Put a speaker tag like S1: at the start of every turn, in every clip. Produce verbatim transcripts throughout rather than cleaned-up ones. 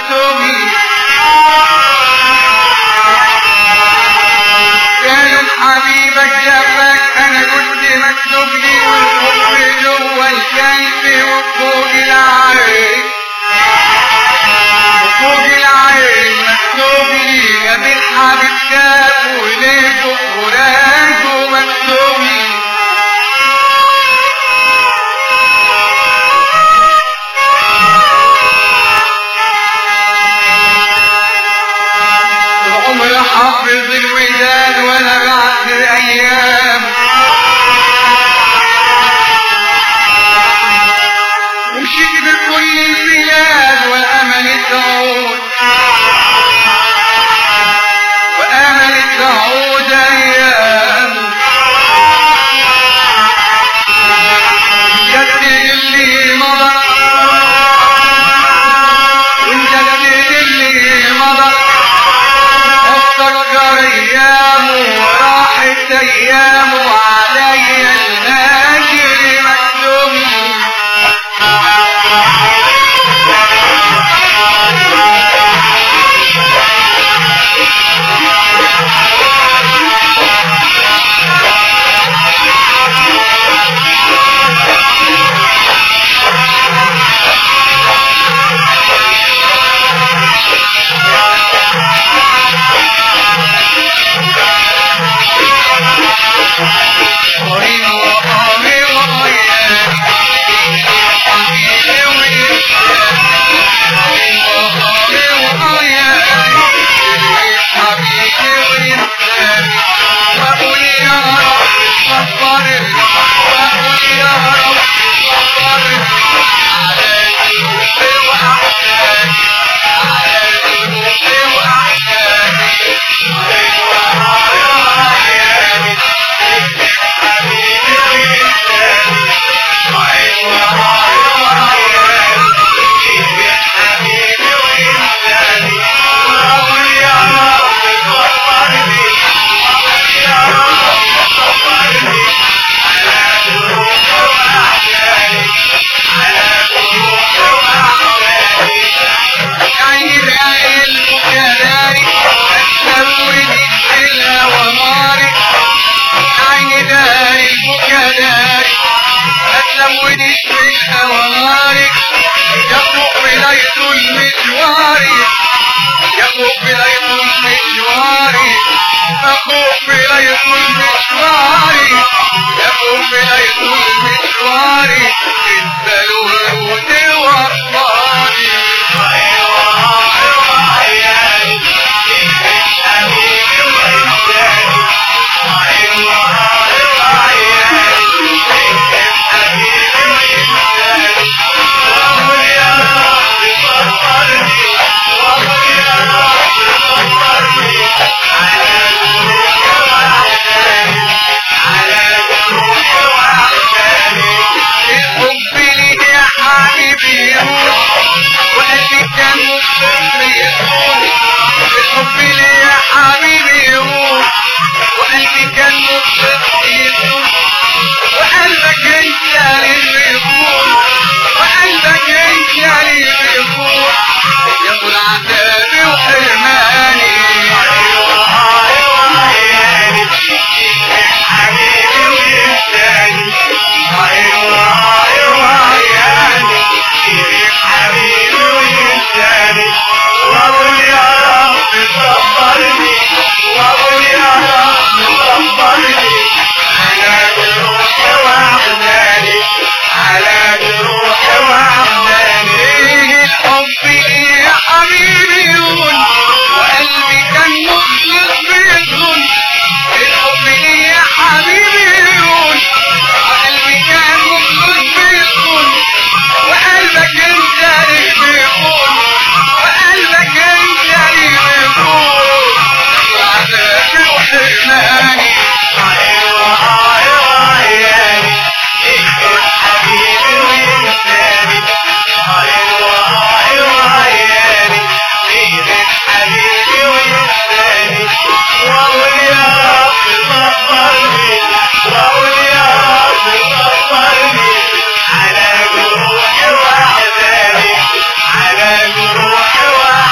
S1: مكتوبي كان حبيبك جابك انا كنت مكتوب لي والحب جوا الكيف وفوق العين وفوق العين مكتوب لي يا بالحبيب جاب وليه وراجه مكتوب لي العمر حافظ الوداد ولا بعد ايام ومشيت بكل البلاد والامل تعود وامل تعود ايام جدد اللي مضى ونجدد اللي مضى افتكر ايامه وراحت ايامه علي الهاجر مكتوب
S2: على جروح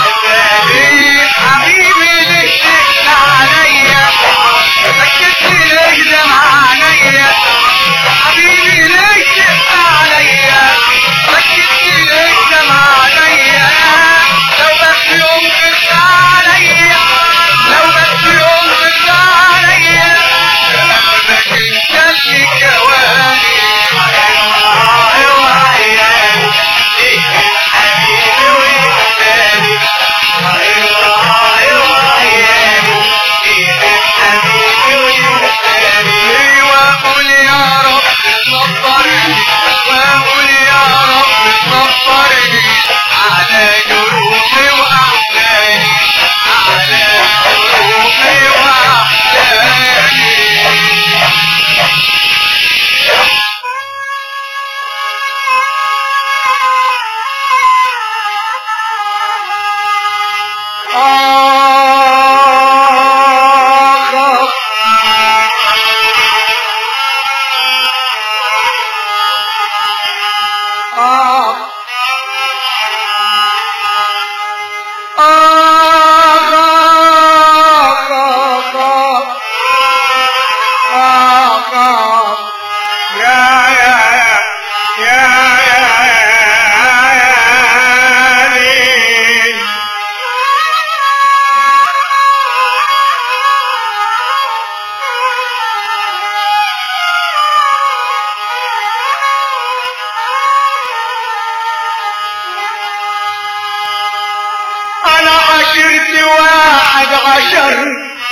S1: واحد عشر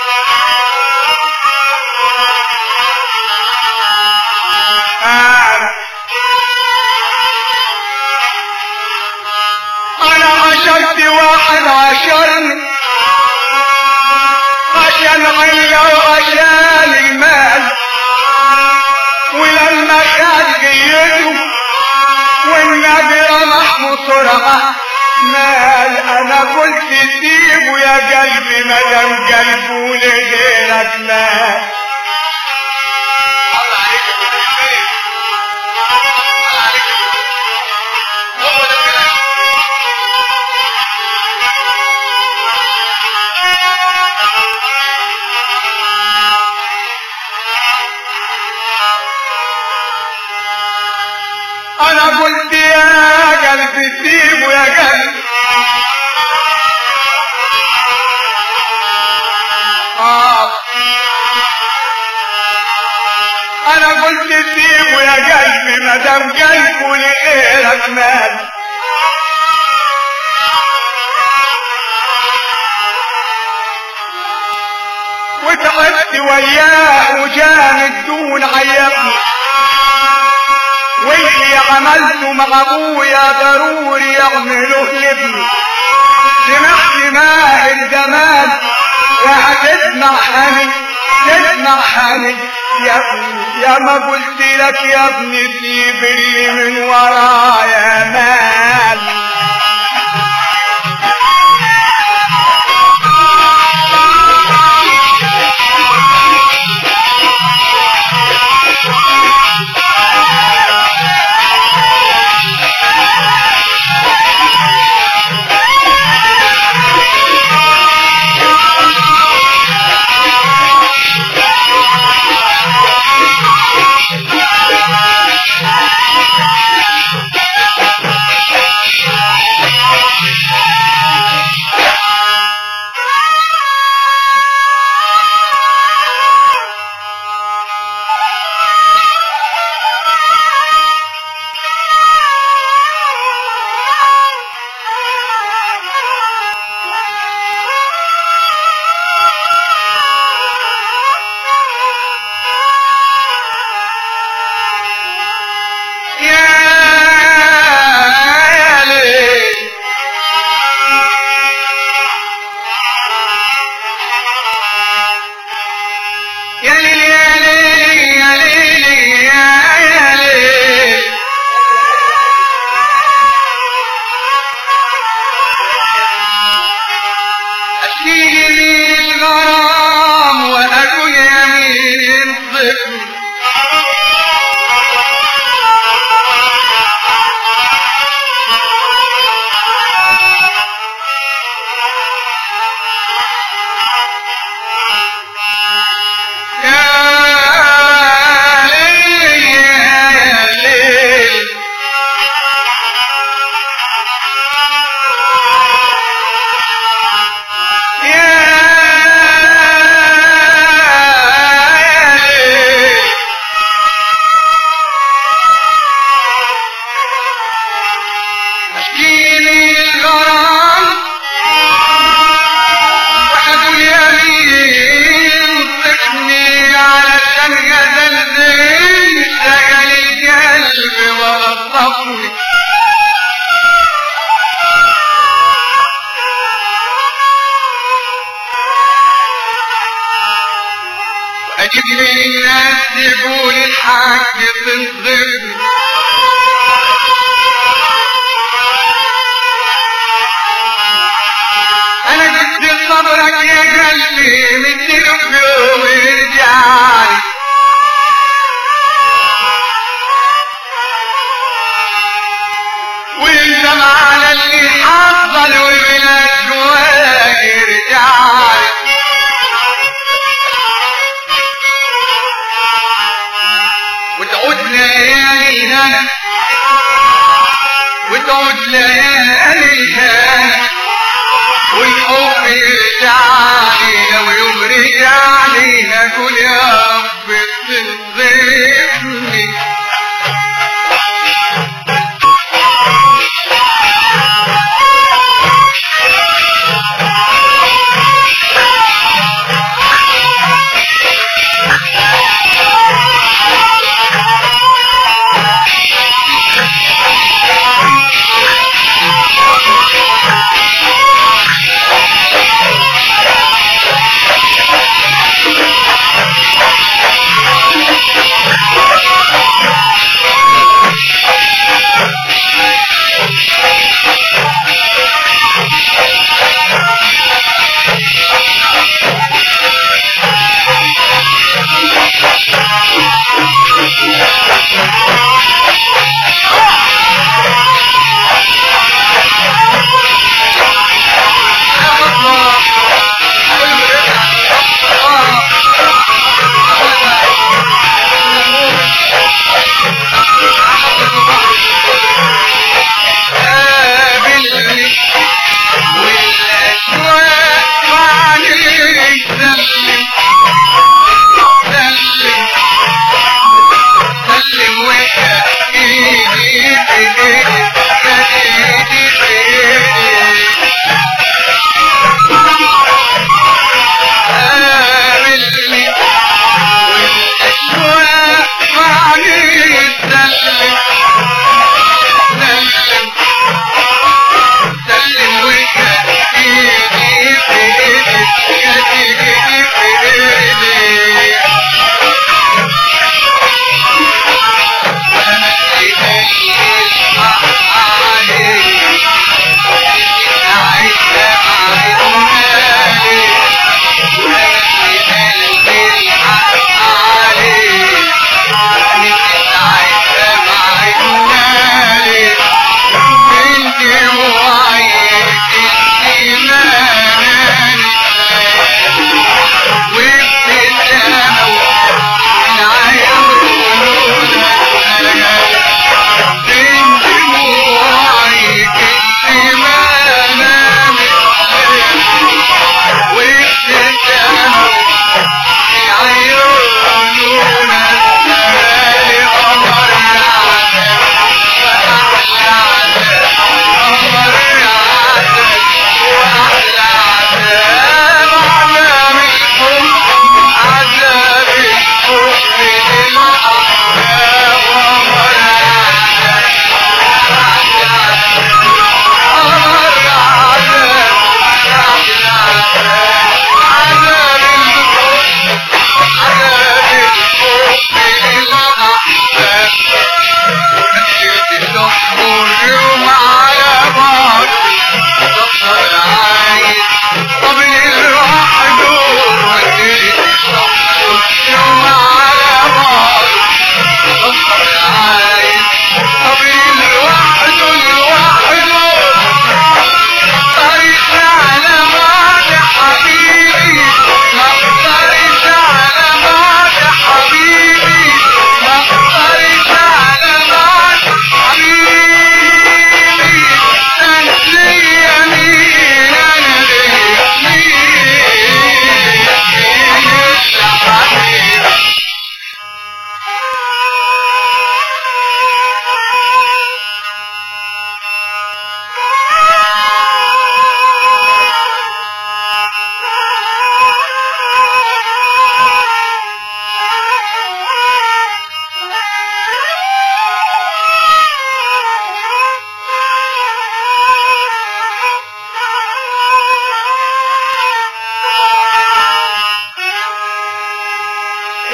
S1: انا انا عشرت واحد عشر عشان عيلة وعشان المال، ولما خد جيته والنبي رمح بسرعة مال. انا قلت سيبه يا قلبي مدام قلبه لغيرك مال. انا قلت يا قلبي سيبه يا قلبي آه. انا قلت سيبه يا قلبي مدام قلبه لغيرك مال. وتعبت وياه وجاني الدون عيبني، واللي عملته مع ابويا ضروري يعمله لابني. سمعت ماهر زمان وهتسمع حني تسمع حني يا ابني، يا ما قلت لك يا ابني سيب اللي من ورايا مال. اجيب لي الناس يقول الحاج تنظرني، انا جبت صبرك يا قلبي مديله في يوم يرجعلي، ويندم على اللي حصل ويبلاش جواك يرجعلي، وتعود ليالي الهنا وتعود ليالي الهنا والحب يرجعلي، لو يوم رجعلي هقول يا رب تنظرني.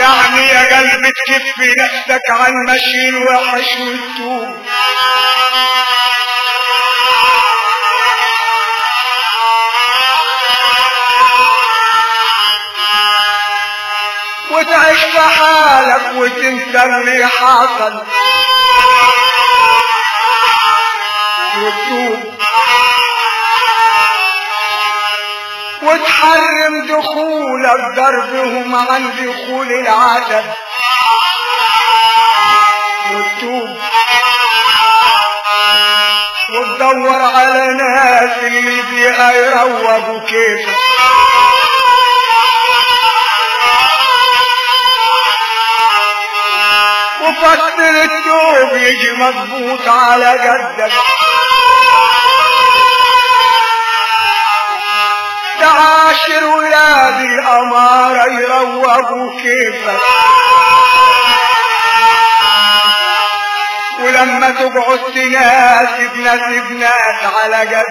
S1: يعني يا قلبي تكف نفسك عن مشي الوحش والتوب وتعيش في حالك وتنسى اللي حصل وتتوب وتحرم دخولك دربهم عن دخول العدد وتتوب وتدور على ناس اللي بيها يروجوا كيفك وفصل التوب يجي مضبوط على قدك تعاشر ولاد الأمارة يروجوا كيفك ولما تقعد تناسب ناسب ناس على قدك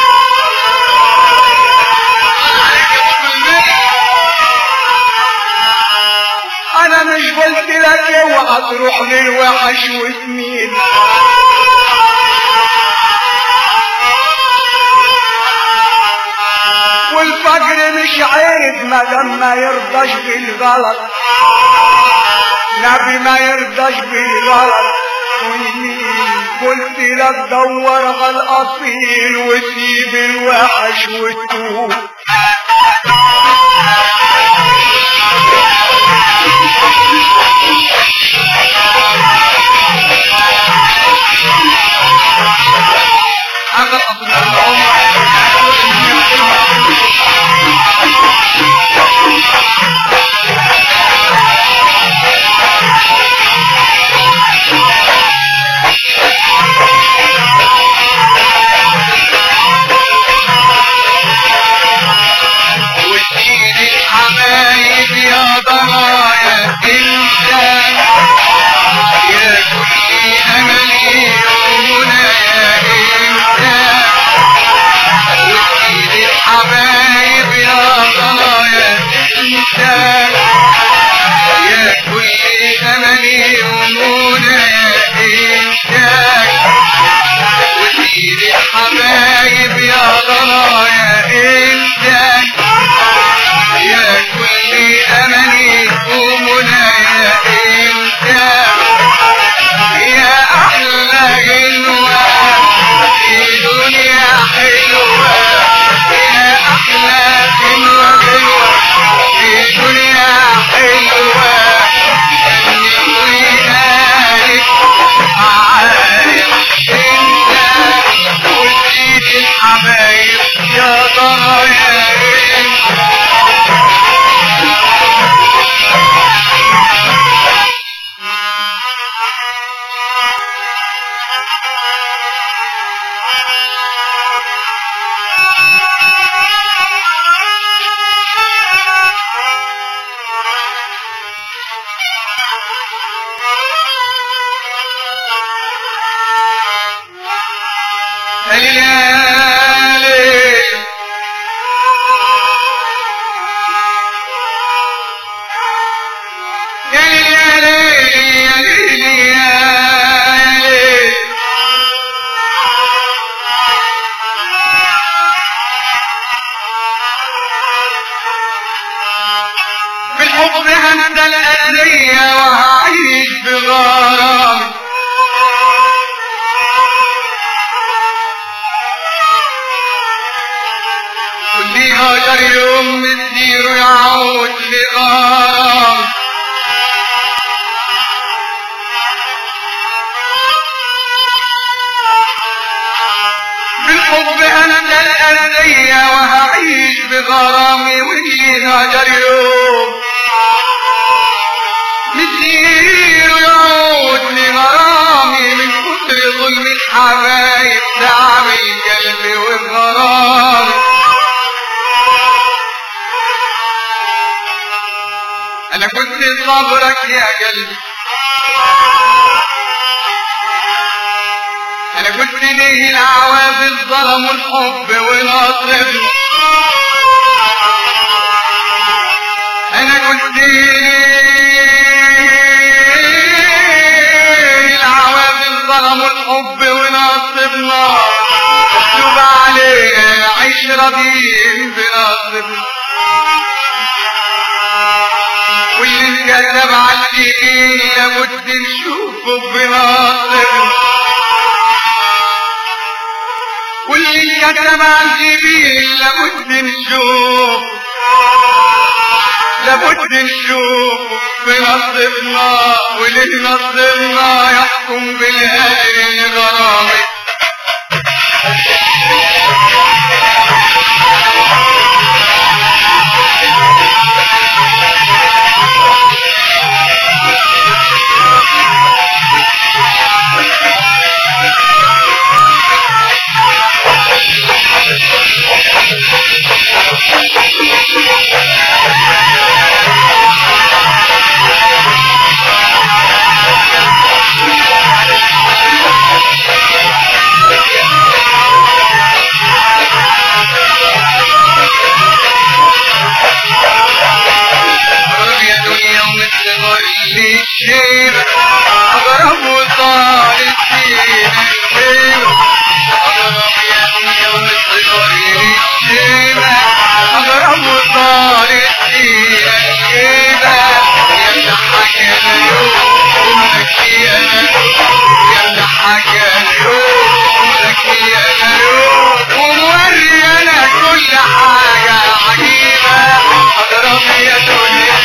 S1: انا مش قلت لك اوعى تروح للوحش وتميل والفقر مش عيب مادام ما يرضاش بالغلط نبي ما يرضاش بالغلط ويمين قلت لك دور على الاصيل وسيب الوحش وتوب بالحب هنسى الأذية وهعيش بغرام واللي هاجر يوم مسيره يعود لغرام بالحب هنسى الأذية وهعيش بغرامي واللي هاجر يوم مسيره يعود لغرامي من كتر ظلم الحبايب تعب القلب والغرام انا كنت صبرك يا قلبي انا كنت ليه العواب الظلم والحب والعطف انا ظلموا الحب ونصبنا مكتوب علينا عشرة دين بنصبنا واللي انكتب على الدين لابد نشوفه بنصبنا واللي انكتب على الجبين لابد نشوفه لابد نشوف بنصبنا واللي نصبنا يحكم بالهدر الغرامي الشيب أغرب وصار الدين الشيب أغرب يا دنيا ومصغرين الشيب أغرب وصار الدين الشيب يمنحك اليوم وملكي أنا يمنحك اليوم وملكي أنا يوم وموري أنا كل حاجة عجيبة أغرب يا دنيا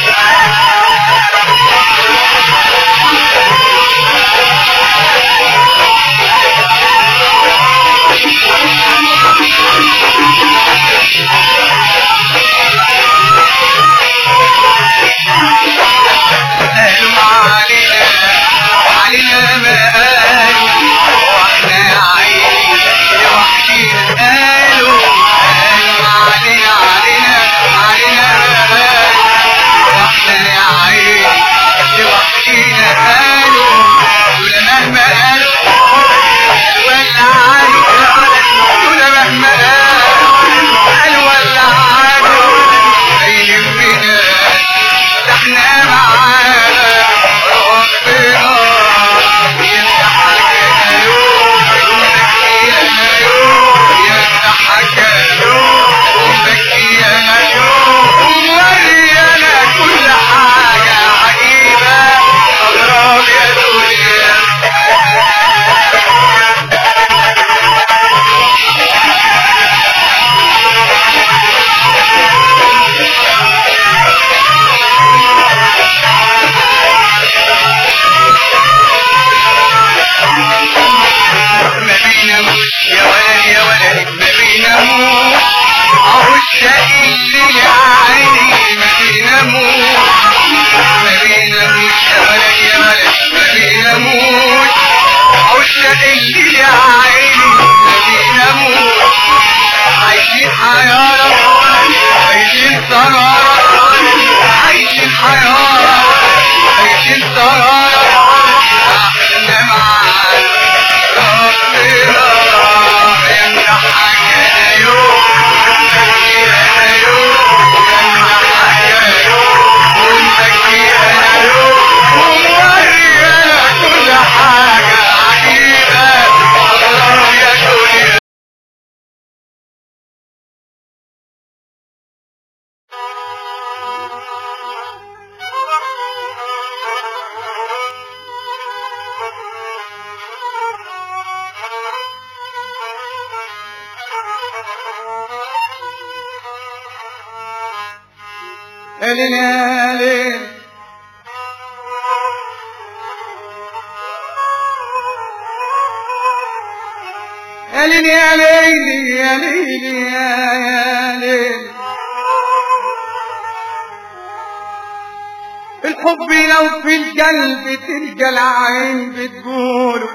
S1: الحب لو في القلب تلقى العين بتقوله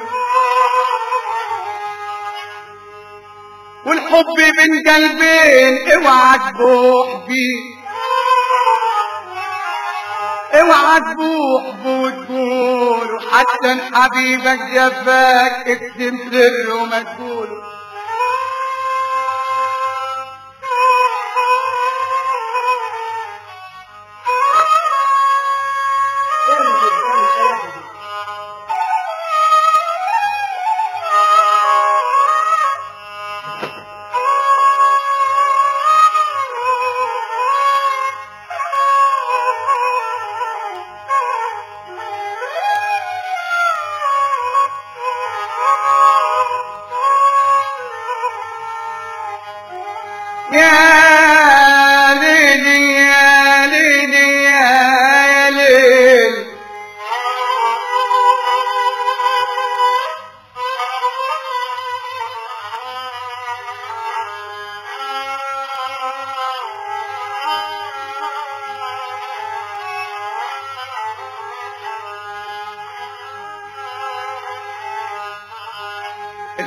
S1: والحب بين قلبين اوعى تبوح بيه اوعى تبوح وتقوله حتى حبيبك جفاك اكتم سره ما تقوله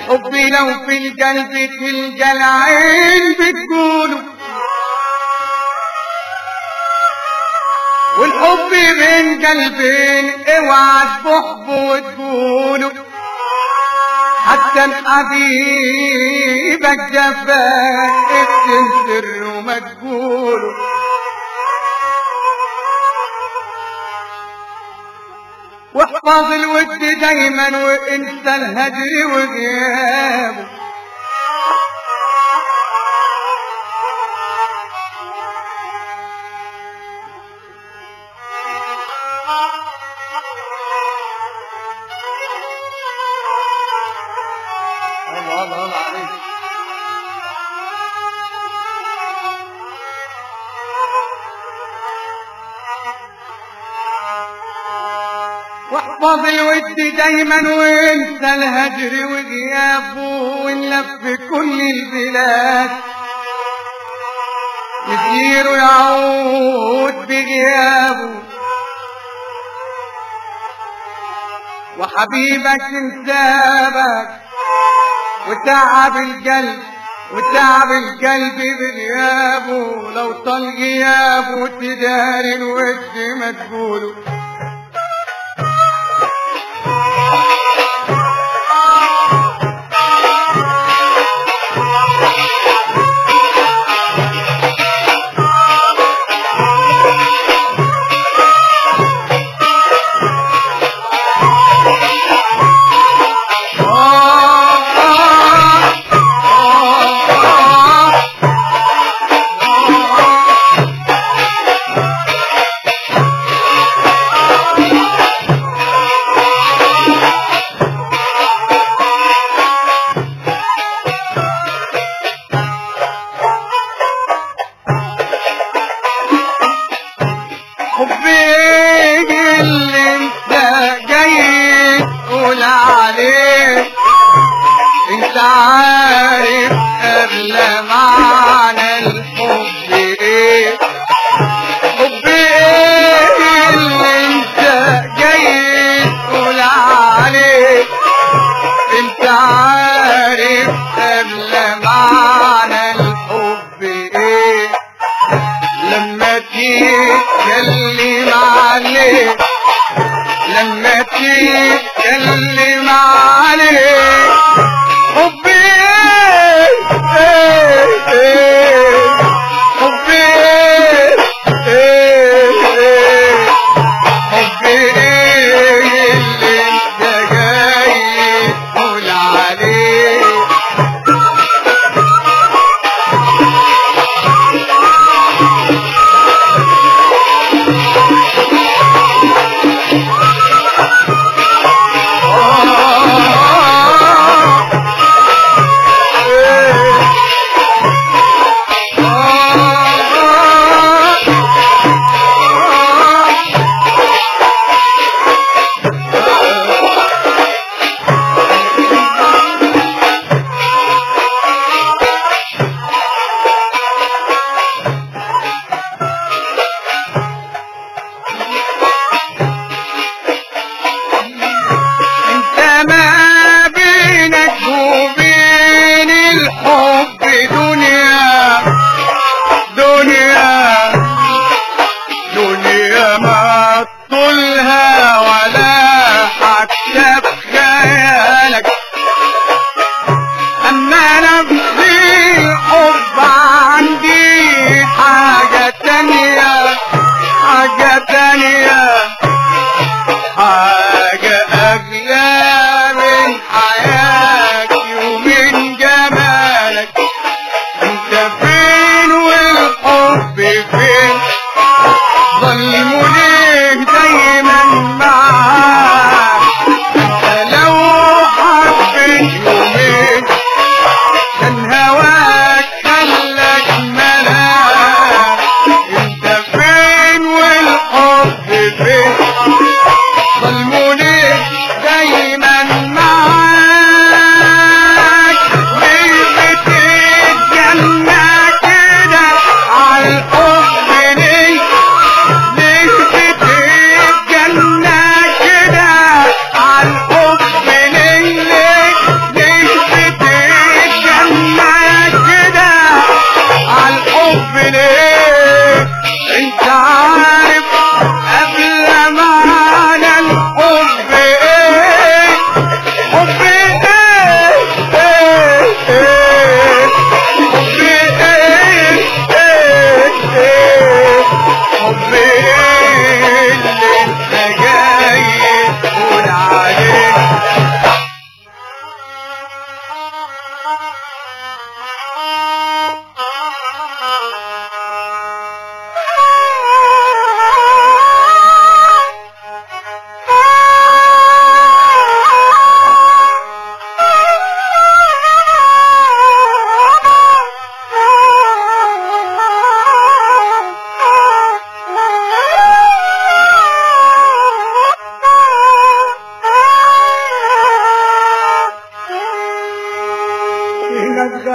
S1: الحب لو في القلب تلقى العين بتقوله، والحب بين قلبين اوعى تحبه وتقوله، حتى حبيبك جفاك اكتم سر وما تقوله. واحفظ الود دايما وانسى الهجر وغيابه، الله الله الله عليك. واحفظ الود دايما وانسى الهجر وغيابه، ونلف كل البلاد يسير ويعود بغيابه، وحبيبك انسابك وتعب القلب وتعب القلب بغيابه، لو طال غيابه تداري الود ما تقوله. حبك اللي انت جاي تقول عليه، انت عارف قبل معنى الحب ايه. حب ايه اللي انت جاي تقول عليه، انت عارف قبل معنى الحب ايه. لما تتكلم عليه لما تتكلم عليه حبي ايه ايه حبي ايه ايه حبي ايه اللي انت جاي تقول عليه.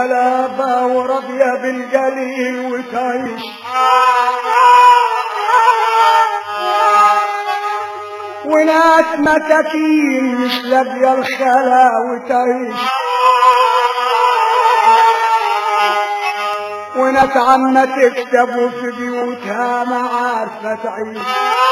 S2: غلابة وراضية بالقليل وتعيش، وناس مساكين مش لاقية الخلا وتعيش، وناس عمة تكتب وفي بيوتها ما عارفة تعيش.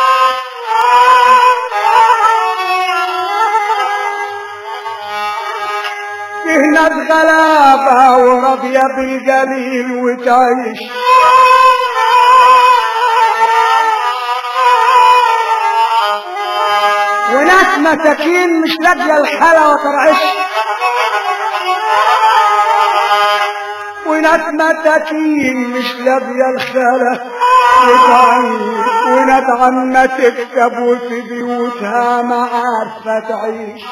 S2: فيه ناس غلابة وراضية بالقليل وتعيش، وناس مساكين مش لاقية الحلا وترعش، وناس مساكين مش لاقية الخلا وتعيش، وناس عمة تكتب وفي بيوتها ما عارفة تعيش.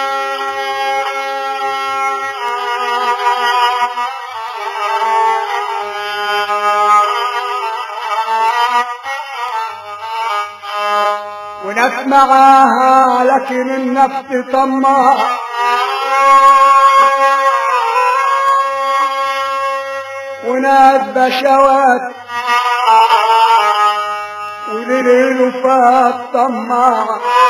S2: وناس معاها لكن النفس طماع، وناس بشوات وليل فات طماع.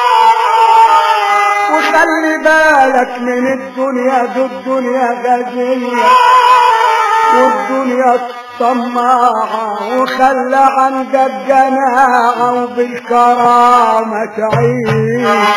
S2: وخلي بالك من الدنيا، دو الدنيا غازية والدنيا طماعة، وخلى عندك جناعة وبالكرامة تعيش.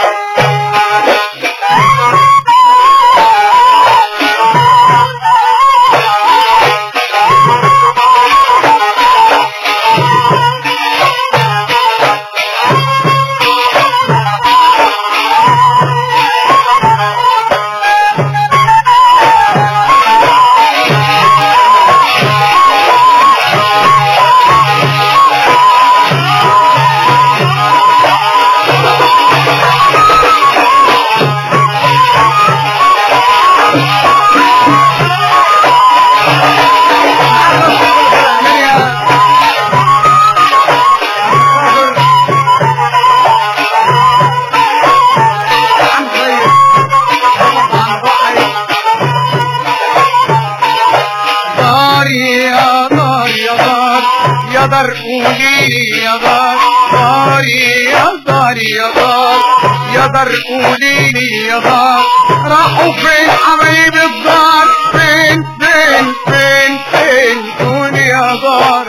S1: يا دار قولي يا دار داري يا دار يا دار يا دار قولي لي يا دار راحوا فين حبايب الدار؟ فين فين فين فين قولي يا دار.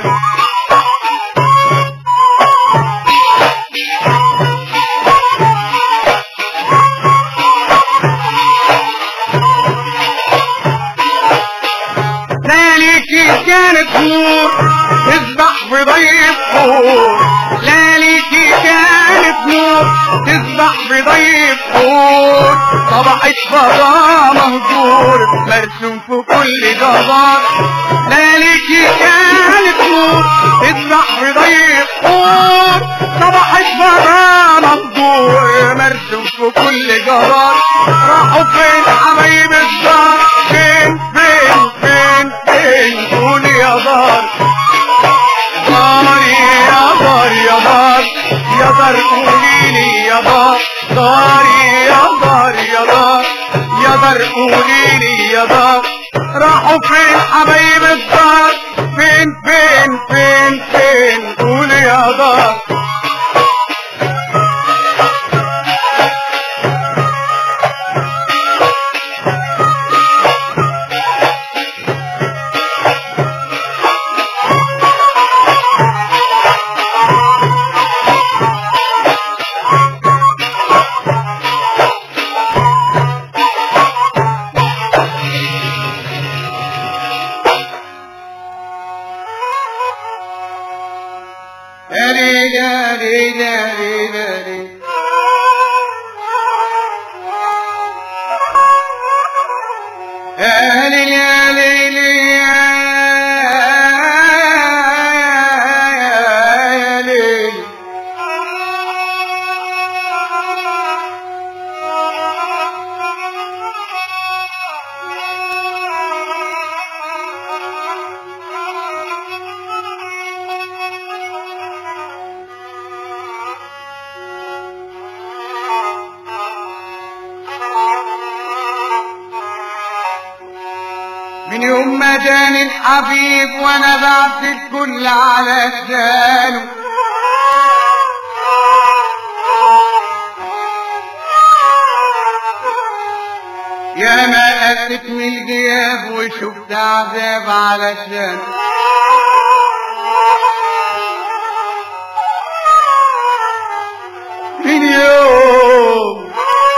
S1: ليلتي كانت نور تسبح في ضيف حور، ليلتي كانت نور تسبح في ضيف حور، صبحت فضاء مهجور مرسوم في كل جبار. ليلتي كانت نور تسبح في ضيف حور، صبحت فضاء مهجور مرسوم في كل جبار. راحوا فين حبايب الدار؟ فين فين فين فين قولي يا دار. داري يا دار يا دار يا دار قولي لي يا دار. داري يا دار يا دار يا دار قولي لي يا دار. راحوا فين حبايب الدار؟ فين فين فين فين قولي يا دار. جاني الحبيب وانا بعت الكل على شانه. يا ما قست من الغياب وشفت عذاب على شانه. من يوم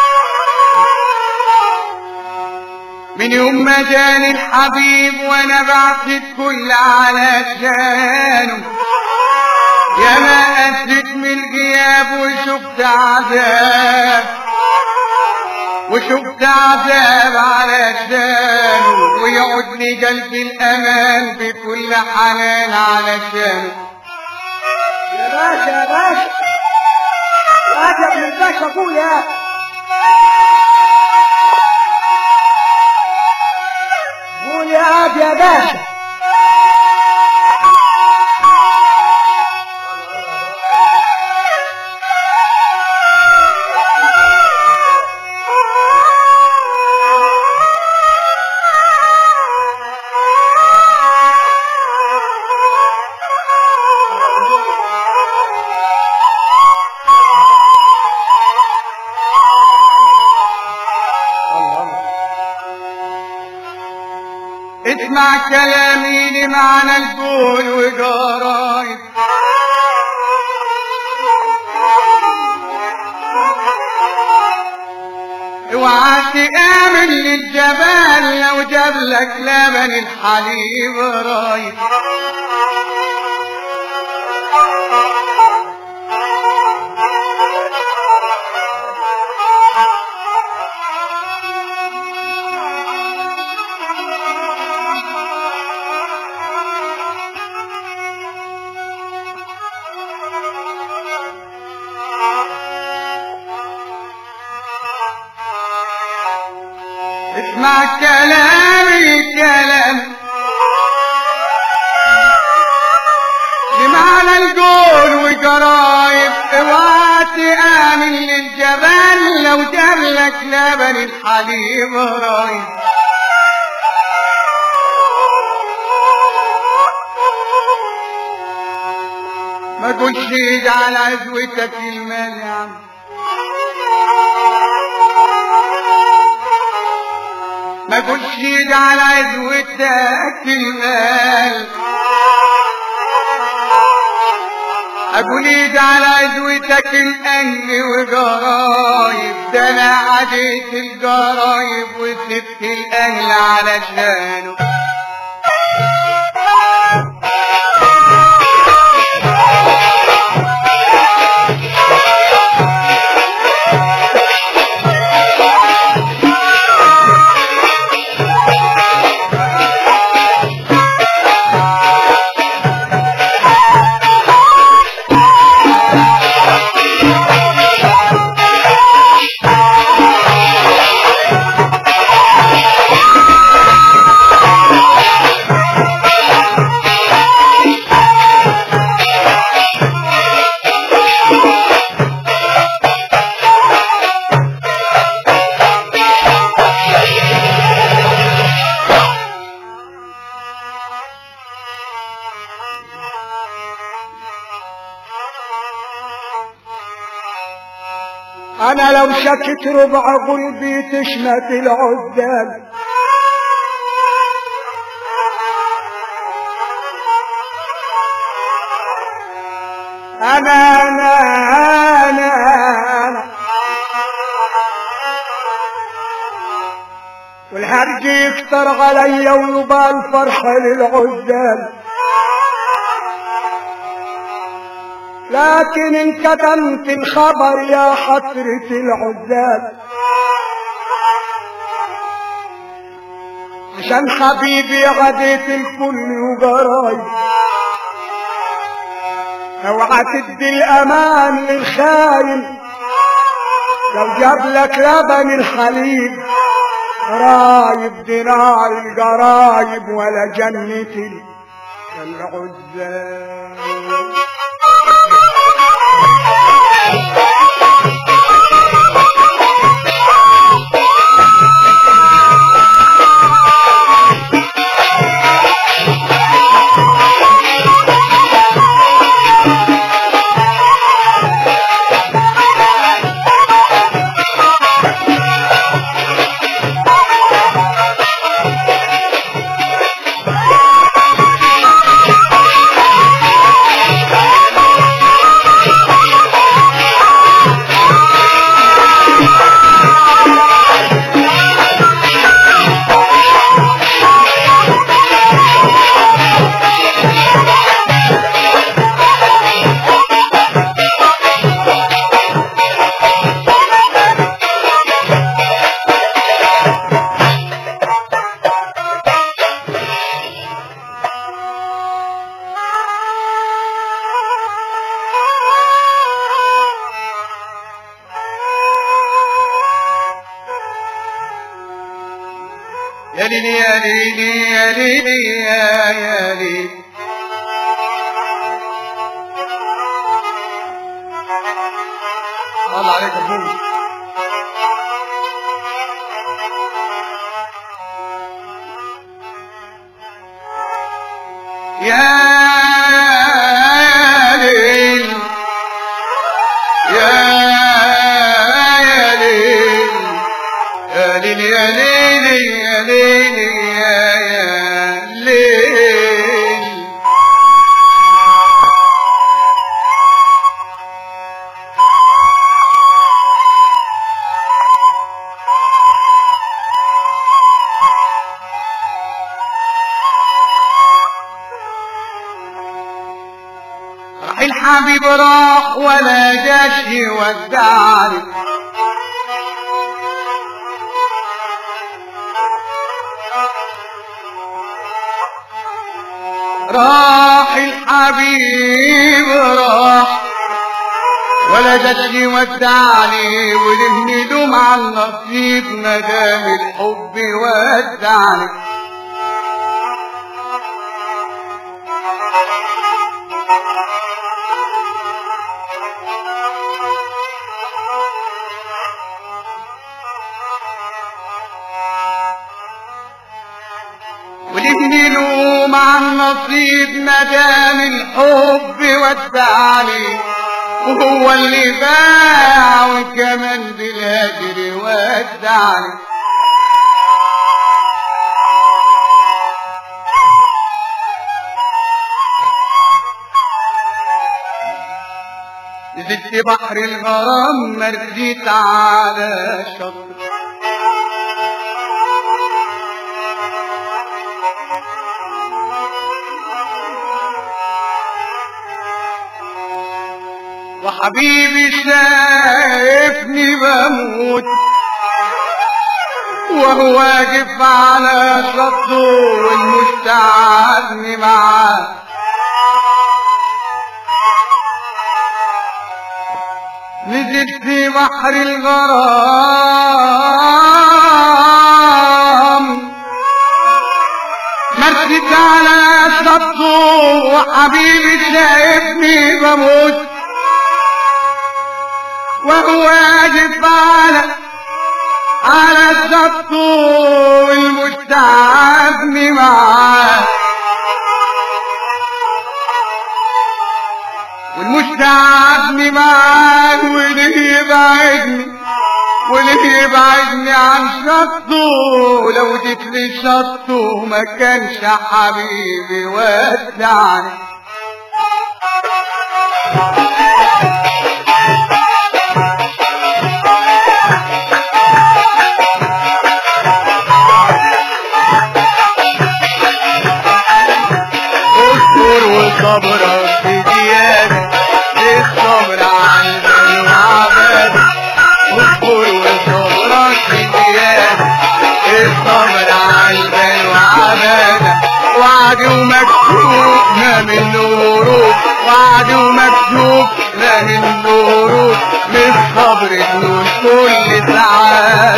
S1: من يوم ما جاني الحبيب وانا بعت الكل على شانه. يا ما قست من الغياب وشفت عذاب وشفت عذاب على شانه. ويعود لي قلبي الامان بكل حنان على شانه.
S2: يا باشا يا باشا يا ابن الباشا قول يا قول يا عاد يا باشا.
S1: اسمع كلامي لمعنى القول وجرايد. اوعى تآمن للجبال لو جابلك لبن الحليب رايد. اسمع كلامي كلام بمعنى القول وجرايب. اوعى تآمن للجبال لو جابلك لبن الحليب رايب. ما قلش اجعل عزوتك المال يا عم. ما قلش اجعل عزوتك المال. اقول اجعل عزوتك الاهل وجرايب. ده انا عديت الجرايب وسبت الاهل علشانه.
S2: انا لو شكت ربع قلبي تشمت العزال. انا انا انا انا والهرج يكتر علي ويبقى الفرح للعزال. لكن انكتمت الخبر يا حسرة العزال. عشان حبيبي عديت الكل وجرايب. اوعى تدي الامان للخاين لو جابلك لبن الحليب رايب. دراع الجرايب ولا جنتي العزال.
S1: يا ليلي يا ليلي يا ليلي يا يا ليلي الله عليك يا فوز. يا ليل يا يا ليل يا ليل يا ليل يا ليل يا يا ليل الحبيب راح ولا جاش يودعني راح الحبيب راح ولا جاش يودعني ولهني مع النصيب مدام الحب ودعني ولهني له مع النصيب مدام الحب ودعني وهو اللي باع وكمان بالهجر ودعني نزلت بحر الغرام مرجيت على شط وحبيبي شايفني بموت وهو واقف على شطه والمستعدني معاه نزلت في بحر الغرام مرسيت على شطه وحبيبي شايفني بموت وهو واقف على على شطه والمستعدني معاه والمستعدني معاه وليه يبعدني وليه يبعدني عن شطه لو جيت لي شطه ما كانش حبيبي ودعني صبرك بزيادة الصبر عن العبادة اصبر وصبرك بزيادة الصبر عن العبادة وعد ومكتوب ما منه هروب وعد ومكتوب ما منه هروب من الصبر تنول كل سعادة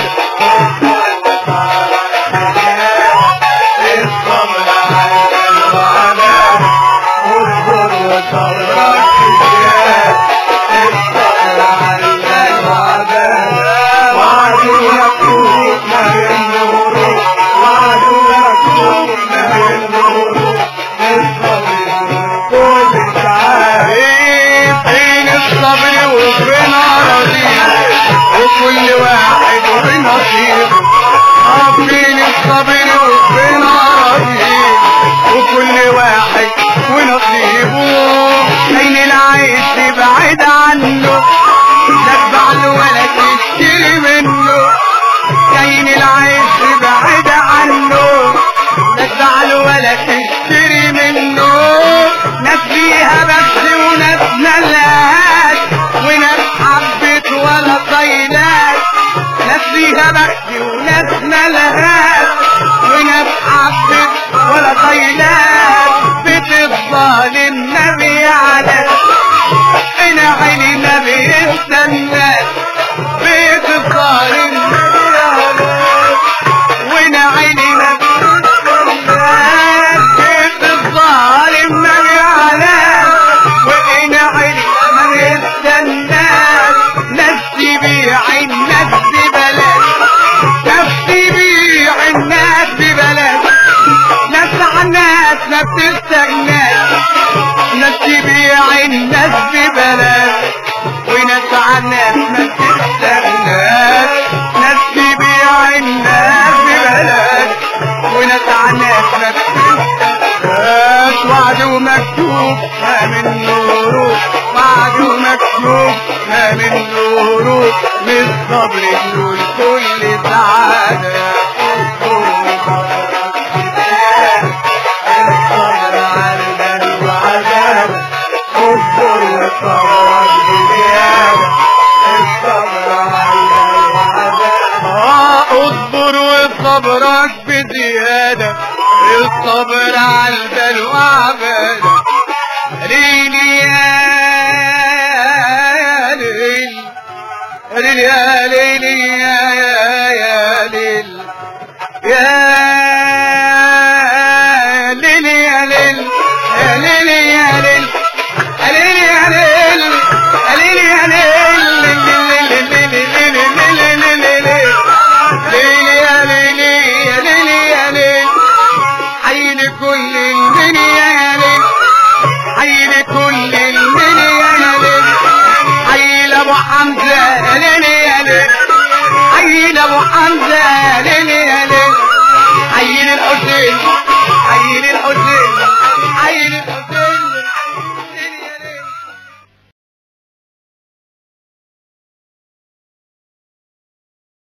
S1: الصبر عن العبادة اصبر وصبرك بزيادة الصبر عن العبادة وعد ومكتوب ما منه هروب وعد ومكتوب ما منه هروب الصبر كل سعادة فين الصبر وفين راضي وكل واحد وفين على الناس ما تستغناش، ناس تبيع الناس ببلاش، وناس على الناس ما تستغناش، وعد ومكتوب ما منه هروب، وعد ومكتوب ما منه هروب، من الصبر نقول كل سعادة. الصبر على الوعدان، اصبر وصبرك بزيادة، الصبر على الوعدان، اه اصبر وصبرك بزيادة، الصبر على الوعدان. ليلي يا ليل، ليل يا ليل يا يا ليل يا ليل يا ليل يا ليل يا ليل ليل يا ليل ليل يا ليل ليل يا ليل يا ليل يا ليل، حي لكل الليل يا ليل، حي لكل الليل يا ليل، حي لابو حمزة يا ليل يا ليل، حي لابو حمزة يا ليل يا ليل، حي للحسين، حي للحسين.